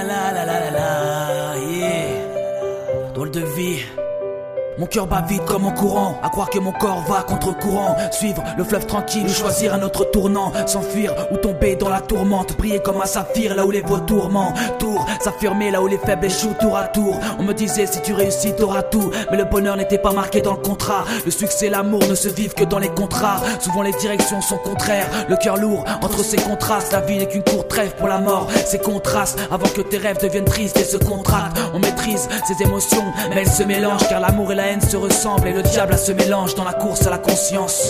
yeah. Drôle de vie. Mon cœur bat vite comme en courant, à croire que mon corps va contre-courant. Suivre le fleuve tranquille ou choisir un autre tournant. S'enfuir ou tomber dans la tourmente. Briller comme un saphir là où les vautours mentent. Tour, s'affirmer là où les faibles échouent tour à tour. On me disait si tu réussis t'auras tout. Mais le bonheur n'était pas marqué dans le contrat. Le succès et l'amour ne se vivent que dans les contrats. Souvent les directions sont contraires. Le cœur lourd entre ces contrastes. La vie n'est qu'une courte trêve pour la mort. Ces contrastes avant que tes rêves deviennent tristes et se contractent. On maîtrise ses émotions mais elles se mélangent. Car l'amour et la haine se ressemblent et le diable se mélange dans la course à la conscience.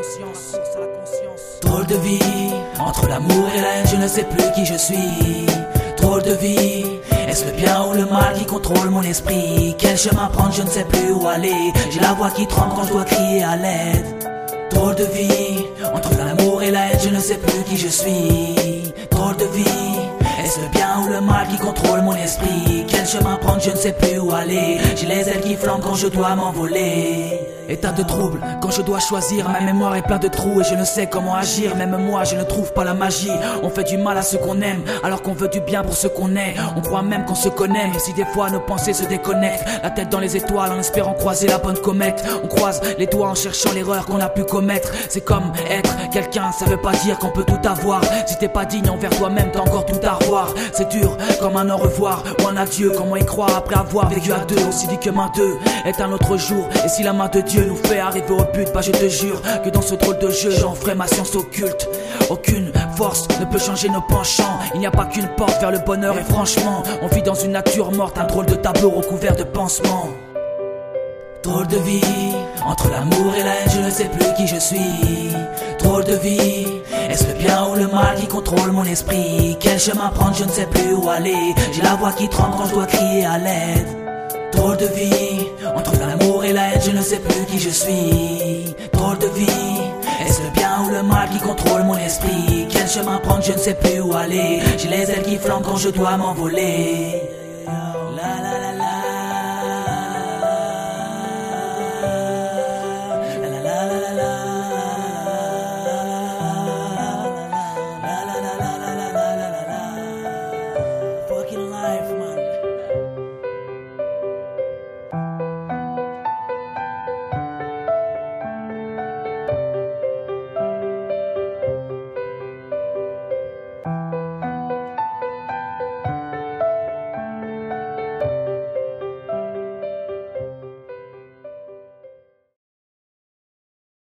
Drôle de vie, entre l'amour et la haine je ne sais plus qui je suis. Drôle de vie, est-ce le bien ou le mal qui contrôle mon esprit? Quel chemin prendre, je ne sais plus où aller. J'ai la voix qui tremble quand je dois crier à l'aide. Drôle de vie, entre l'amour et la haine je ne sais plus qui je suis. Drôle de vie, est-ce le bien ou le mal qui contrôle mon esprit? Quel chemin prendre, je ne sais plus où aller. J'ai les ailes qui flambent quand je dois m'envoler. État de trouble, quand je dois choisir. Ma mémoire est pleine de trous et je ne sais comment agir. Même moi, je ne trouve pas la magie. On fait du mal à ceux qu'on aime, alors qu'on veut du bien pour ceux qu'on est. On croit même qu'on se connaît, mais si des fois nos pensées se déconnectent. La tête dans les étoiles en espérant croiser la bonne comète. On croise les doigts en cherchant l'erreur qu'on a pu commettre. C'est comme être quelqu'un, ça veut pas dire qu'on peut tout avoir. Si t'es pas digne envers toi-même, t'as encore tout à revoir. C'est dur comme un au revoir ou un adieu. Comment y croire après avoir vécu à deux? Aussi dit que main deux est un autre jour. Et si la main de Dieu nous fait arriver au but, bah je te jure que dans ce drôle de jeu j'en ferai ma science occulte. Aucune force ne peut changer nos penchants. Il n'y a pas qu'une porte vers le bonheur et franchement on vit dans une nature morte, un drôle de tableau recouvert de pansements. Drôle de vie, entre l'amour et la haine je ne sais plus qui je suis. Drôle de vie, est-ce le bien ou le mal qui contrôle mon esprit? Quel chemin prendre, je ne sais plus où aller. J'ai la voix qui tremble quand je dois crier à l'aide. Drôle de vie, entre l'amour et la haine je ne sais plus qui je suis. Drôle de vie, est-ce le bien ou le mal qui contrôle mon esprit? Quel chemin prendre, je ne sais plus où aller. J'ai les ailes qui flambent quand je dois m'envoler. La la la.